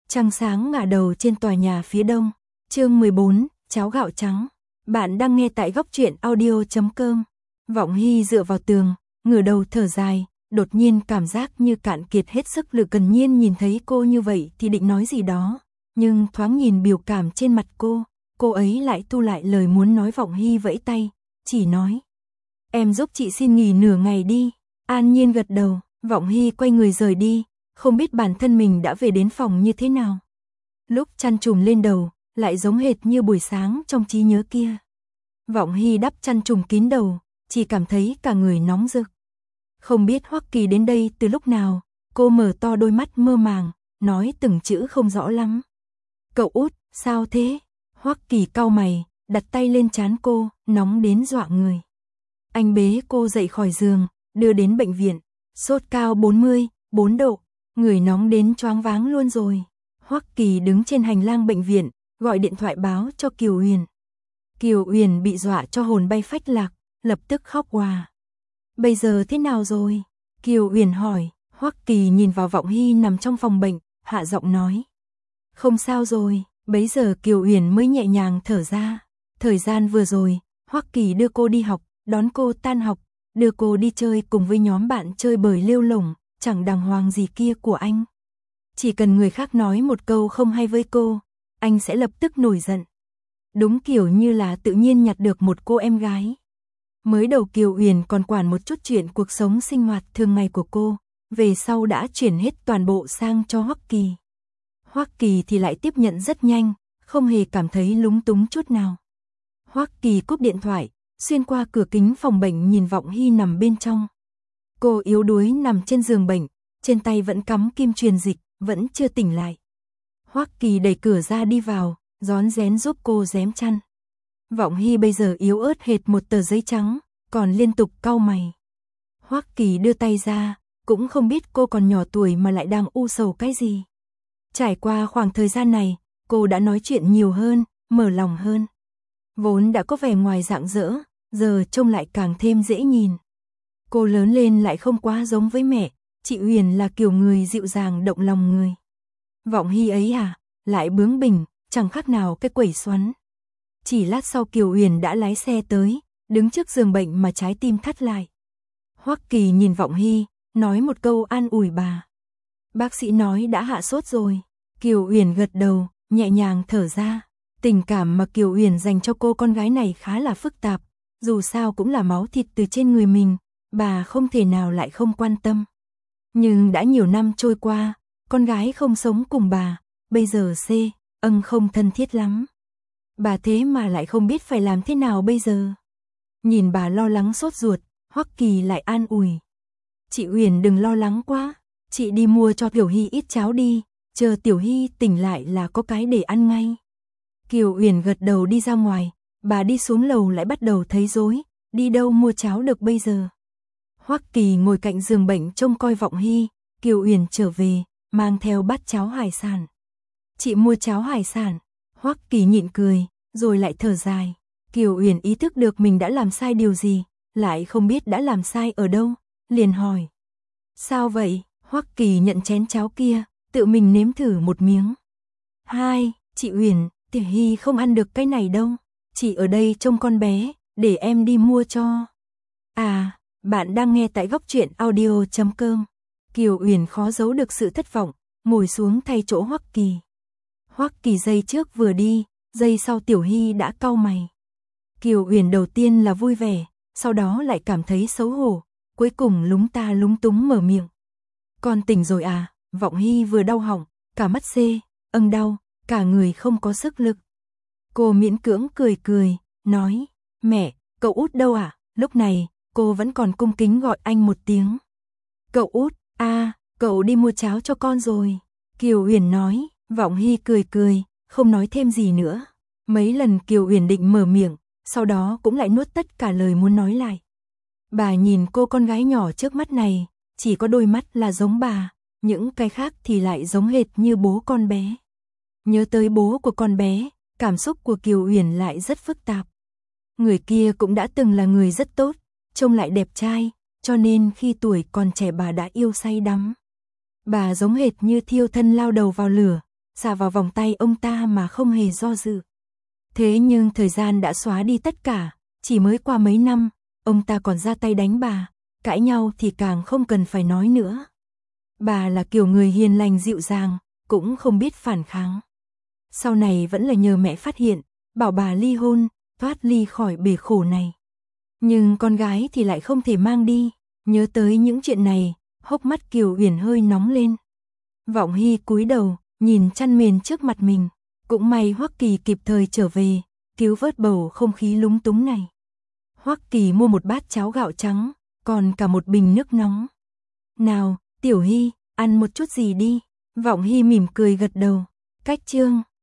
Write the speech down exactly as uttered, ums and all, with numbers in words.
Trăng sáng ngả đầu trên tòa nhà phía đông. Chương mười bốn, cháo gạo trắng. Bạn đang nghe tại góc truyện audio chấm com. Vọng Hy dựa vào tường, ngửa đầu thở dài, đột nhiên cảm giác như cạn kiệt hết sức lực. Cần Nhiên nhìn thấy cô như vậy thì định nói gì đó, nhưng thoáng nhìn biểu cảm trên mặt cô, cô ấy lại thu lại lời muốn nói. Vọng Hy vẫy tay, chỉ nói: "Em giúp chị xin nghỉ nửa ngày đi." An Nhiên gật đầu. Vọng Hy quay người rời đi, không biết bản thân mình đã về đến phòng như thế nào. Lúc chăn trùm lên đầu, lại giống hệt như buổi sáng trong trí nhớ kia. Vọng Hy đắp chăn trùm kín đầu, chỉ cảm thấy cả người nóng rực. Không biết Hoắc Kỳ đến đây từ lúc nào, cô mở to đôi mắt mơ màng, nói từng chữ không rõ lắm. "Cậu út, sao thế?" Hoắc Kỳ cau mày, đặt tay lên trán cô, nóng đến dọa người. Anh bế cô dậy khỏi giường, đưa đến bệnh viện. Sốt cao bốn mươi bốn độ, người nóng đến choáng váng luôn rồi. Hoắc Kỳ đứng trên hành lang bệnh viện, gọi điện thoại báo cho Kiều Uyển. Kiều Uyển bị dọa cho hồn bay phách lạc, lập tức khóc òa. "Bây giờ thế nào rồi?" Kiều Uyển hỏi. Hoắc Kỳ nhìn vào Vọng Hy nằm trong phòng bệnh, hạ giọng nói: "Không sao rồi." Bấy giờ Kiều Uyển mới nhẹ nhàng thở ra. Thời gian vừa rồi, Hoắc Kỳ đưa cô đi học, đón cô tan học, đưa cô đi chơi cùng với nhóm bạn chơi bời lêu lổng, chẳng đàng hoàng gì kia của anh. Chỉ cần người khác nói một câu không hay với cô, anh sẽ lập tức nổi giận. Đúng kiểu như là tự nhiên nhặt được một cô em gái. Mới đầu Kiều Uyển còn quản một chút chuyện cuộc sống sinh hoạt thường ngày của cô, về sau đã chuyển hết toàn bộ sang cho Hoắc Kỳ. Hoắc Kỳ thì lại tiếp nhận rất nhanh, không hề cảm thấy lúng túng chút nào. Hoắc Kỳ cúp điện thoại, xuyên qua cửa kính phòng bệnh nhìn Vọng Hy nằm bên trong. Cô yếu đuối nằm trên giường bệnh, trên tay vẫn cắm kim truyền dịch, vẫn chưa tỉnh lại. Hoắc Kỳ đẩy cửa ra đi vào, rón rén giúp cô rém chăn. Vọng Hy bây giờ yếu ớt hệt một tờ giấy trắng, còn liên tục cau mày. Hoắc Kỳ đưa tay ra, cũng không biết cô còn nhỏ tuổi mà lại đang u sầu cái gì. Trải qua khoảng thời gian này, cô đã nói chuyện nhiều hơn, mở lòng hơn. Vốn đã có vẻ ngoài rạng rỡ, giờ trông lại càng thêm dễ nhìn. Cô lớn lên lại không quá giống với mẹ, chị Uyển là kiểu người dịu dàng động lòng người. Vọng Hy ấy à, lại bướng bỉnh, chẳng khác nào cái quẩy xoắn. Chỉ lát sau Kiều Uyển đã lái xe tới, đứng trước giường bệnh mà trái tim thắt lại. Hoắc Kỳ nhìn Vọng Hy, nói một câu an ủi bà. "Bác sĩ nói đã hạ sốt rồi." Kiều Uyển gật đầu, nhẹ nhàng thở ra. Tình cảm mà Kiều Uyển dành cho cô con gái này khá là phức tạp, dù sao cũng là máu thịt từ trên người mình, bà không thể nào lại không quan tâm. Nhưng đã nhiều năm trôi qua, con gái không sống cùng bà, bây giờ C, ân không thân thiết lắm. Bà thế mà lại không biết phải làm thế nào bây giờ. Nhìn bà lo lắng sốt ruột, Hoắc Kỳ lại an ủi. "Chị Uyển đừng lo lắng quá, chị đi mua cho Tiểu Hy ít cháo đi, chờ Tiểu Hy tỉnh lại là có cái để ăn ngay." Kiều Uyển gật đầu đi ra ngoài, bà đi xuống lầu lại bắt đầu thấy rối, đi đâu mua cháo được bây giờ. Hoắc Kỳ ngồi cạnh giường bệnh trông coi Vọng Hy, Kiều Uyển trở về, mang theo bát cháo hải sản. "Chị mua cháo hải sản." Hoắc Kỳ nhịn cười, rồi lại thở dài. Kiều Uyển ý thức được mình đã làm sai điều gì, lại không biết đã làm sai ở đâu, liền hỏi: "Sao vậy?" Hoắc Kỳ nhận chén cháo kia, tự mình nếm thử một miếng. "Hai, chị Uyển, Tiểu Hy không ăn được cái này đâu, chị ở đây trông con bé, để em đi mua cho." À, bạn đang nghe tại góc truyện audio chấm com. Kiều Uyển khó giấu được sự thất vọng, ngồi xuống thay chỗ Hoắc Kỳ. Hoắc Kỳ giây trước vừa đi, giây sau Tiểu Hy đã cau mày. Kiều Uyển đầu tiên là vui vẻ, sau đó lại cảm thấy xấu hổ, cuối cùng lúng ta lúng túng mở miệng. "Con tỉnh rồi à?" Vọng Hy vừa đau họng, cả mắt C, âng đau, cả người không có sức lực. Cô miễn cưỡng cười cười, nói: "Mẹ, cậu út đâu à?" Lúc này, cô vẫn còn cung kính gọi anh một tiếng. "Cậu út, a, à, cậu đi mua cháo cho con rồi." Kiều Uyển nói. Vọng Hy cười cười, không nói thêm gì nữa. Mấy lần Kiều Uyển định mở miệng, sau đó cũng lại nuốt tất cả lời muốn nói lại. Bà nhìn cô con gái nhỏ trước mắt này, chỉ có đôi mắt là giống bà, những cái khác thì lại giống hệt như bố con bé. Nhớ tới bố của con bé, cảm xúc của Kiều Uyển lại rất phức tạp. Người kia cũng đã từng là người rất tốt, trông lại đẹp trai, cho nên khi tuổi còn trẻ bà đã yêu say đắm. Bà giống hệt như thiêu thân lao đầu vào lửa, xà vào vòng tay ông ta mà không hề do dự. Thế nhưng thời gian đã xóa đi tất cả, chỉ mới qua mấy năm, ông ta còn ra tay đánh bà, cãi nhau thì càng không cần phải nói nữa. Bà là kiểu người hiền lành dịu dàng, cũng không biết phản kháng. Sau này vẫn là nhờ mẹ phát hiện, bảo bà ly hôn, thoát ly khỏi bể khổ này. Nhưng con gái thì lại không thể mang đi, nhớ tới những chuyện này, hốc mắt Kiều Uyển hơi nóng lên. Vọng Hy cúi đầu, nhìn chăn mền trước mặt mình, cũng may Hoắc Kỳ kịp thời trở về, cứu vớt bầu không khí lúng túng này. Hoắc Kỳ mua một bát cháo gạo trắng, còn cả một bình nước nóng. Nào, Tiểu Hy, ăn một chút gì đi. Vọng Hy mỉm cười gật đầu. Cách chương